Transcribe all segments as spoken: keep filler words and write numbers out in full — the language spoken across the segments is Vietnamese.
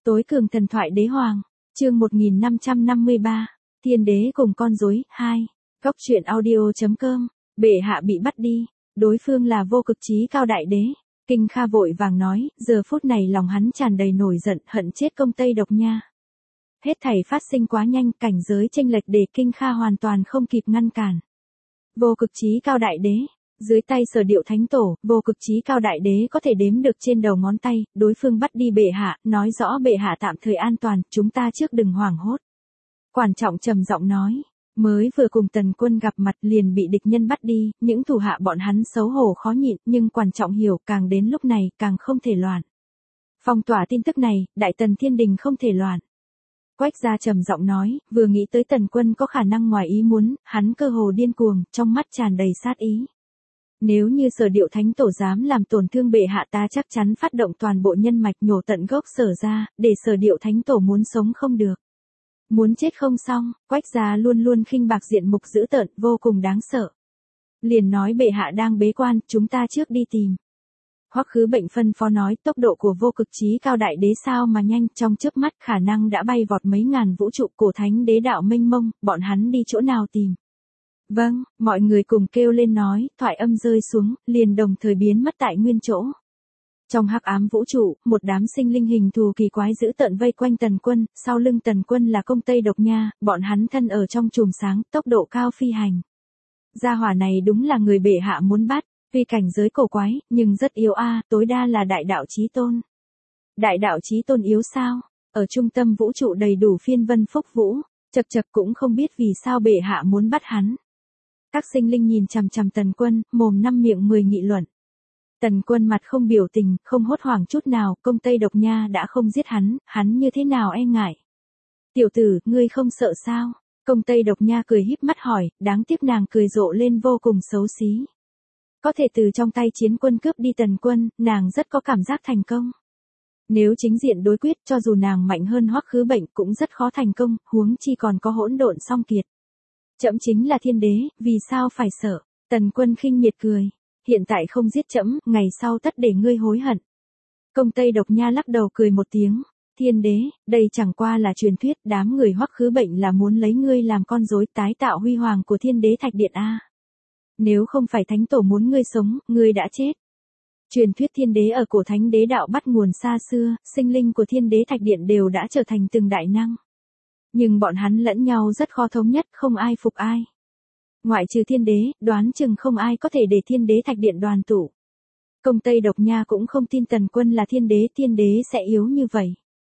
Tối cường thần thoại đế hoàng, chương một nghìn năm trăm năm mươi ba, Thiên đế cùng con rối, hai. Góc truyện audio.com, bệ hạ bị bắt đi, đối phương là Vô Cực Chí Cao Đại Đế. Kinh Kha vội vàng nói, giờ phút này lòng hắn tràn đầy nổi giận, hận chết công Tây Độc Nha. Hết thảy phát sinh quá nhanh, cảnh giới chênh lệch để Kinh Kha hoàn toàn không kịp ngăn cản. Vô Cực Chí Cao Đại Đế, dưới tay Sở Điệu Thánh Tổ, Vô Cực Chí Cao Đại Đế có thể đếm được trên đầu ngón tay, đối phương bắt đi bệ hạ, nói rõ bệ hạ tạm thời an toàn, chúng ta trước đừng hoảng hốt. Quản Trọng trầm giọng nói, mới vừa cùng Tần Quân gặp mặt liền bị địch nhân bắt đi, những thủ hạ bọn hắn xấu hổ khó nhịn, nhưng Quản Trọng hiểu, càng đến lúc này, càng không thể loạn. Phong tỏa tin tức này, Đại Tần Thiên Đình không thể loạn. Quách Gia trầm giọng nói, vừa nghĩ tới Tần Quân có khả năng ngoài ý muốn, hắn cơ hồ điên cuồng, trong mắt tràn đầy sát ý. Nếu như Sở Điệu Thánh Tổ dám làm tổn thương bệ hạ, ta chắc chắn phát động toàn bộ nhân mạch nhổ tận gốc Sở ra, để Sở Điệu Thánh Tổ muốn sống không được. Muốn chết không xong, Quách Gia luôn luôn khinh bạc diện mục dữ tợn, vô cùng đáng sợ. Liền nói bệ hạ đang bế quan, chúng ta trước đi tìm. Hoắc Khứ Bệnh phân phó nói, tốc độ của Vô Cực Chí Cao Đại Đế sao mà nhanh, trong chớp mắt khả năng đã bay vọt mấy ngàn vũ trụ, cổ thánh đế đạo mênh mông, bọn hắn đi chỗ nào tìm. Vâng, mọi người cùng kêu lên nói, thoại âm rơi xuống, liền đồng thời biến mất tại nguyên chỗ. Trong hắc ám vũ trụ, một đám sinh linh hình thù kỳ quái dữ tợn vây quanh Tần Quân, sau lưng Tần Quân là công Tây Độc Nha, bọn hắn thân ở trong chùm sáng, tốc độ cao phi hành. Gia hỏa này đúng là người bệ hạ muốn bắt, vì cảnh giới cổ quái, nhưng rất yếu a, tối đa là đại đạo chí tôn. Đại đạo chí tôn yếu sao? Ở trung tâm vũ trụ đầy đủ phiên vân phúc vũ, chật chật cũng không biết vì sao bệ hạ muốn bắt hắn. Các sinh linh nhìn chằm chằm Tần Quân, mồm năm miệng mười nghị luận. Tần Quân mặt không biểu tình, không hốt hoảng chút nào, công Tây Độc Nha đã không giết hắn, hắn như thế nào e ngại. Tiểu tử, ngươi không sợ sao? Công Tây Độc Nha cười híp mắt hỏi, đáng tiếc nàng cười rộ lên vô cùng xấu xí. Có thể từ trong tay chiến quân cướp đi Tần Quân, nàng rất có cảm giác thành công. Nếu chính diện đối quyết, cho dù nàng mạnh hơn Hoắc Khứ Bệnh cũng rất khó thành công, huống chi còn có Hỗn Độn Song Kiệt. Trẫm chính là thiên đế, vì sao phải sợ? Tần Quân khinh miệt cười. Hiện tại không giết trẫm, ngày sau tất để ngươi hối hận. Công Tây Độc Nha lắc đầu cười một tiếng. Thiên đế, đây chẳng qua là truyền thuyết, đám người Hoắc Khứ Bệnh là muốn lấy ngươi làm con rối tái tạo huy hoàng của thiên đế Thạch Điện a. Nếu không phải Thánh Tổ muốn ngươi sống, ngươi đã chết. Truyền thuyết thiên đế ở cổ thánh đế đạo bắt nguồn xa xưa, sinh linh của thiên đế Thạch Điện đều đã trở thành từng đại năng. Nhưng bọn hắn lẫn nhau rất khó thống nhất, không ai phục ai. Ngoại trừ thiên đế, đoán chừng không ai có thể để thiên đế Thạch Điện đoàn tụ. Công Tây Độc Nha cũng không tin Tần Quân là thiên đế, thiên đế sẽ yếu như vậy.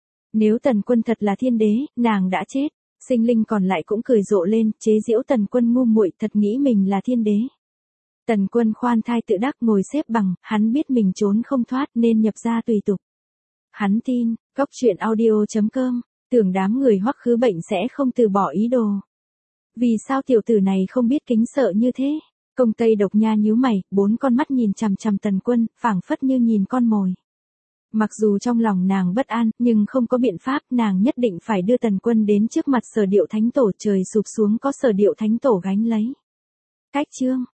Nếu Tần Quân thật là thiên đế, nàng đã chết. Sinh linh còn lại cũng cười rộ lên, chế giễu Tần Quân ngu muội, thật nghĩ mình là thiên đế. Tần Quân khoan thai tự đắc ngồi xếp bằng, hắn biết mình trốn không thoát nên nhập ra tùy tục. Hắn tin, góc truyện audio.com, tưởng đám người Hoắc Khứ Bệnh sẽ không từ bỏ ý đồ. Vì sao tiểu tử này không biết kính sợ như thế? Công Tây Độc Nha nhíu mày, bốn con mắt nhìn chằm chằm Tần Quân, phảng phất như nhìn con mồi. Mặc dù trong lòng nàng bất an, nhưng không có biện pháp, nàng nhất định phải đưa Tần Quân đến trước mặt Sở Điệu Thánh Tổ, trời sụp xuống có Sở Điệu Thánh Tổ gánh lấy. Cách chương,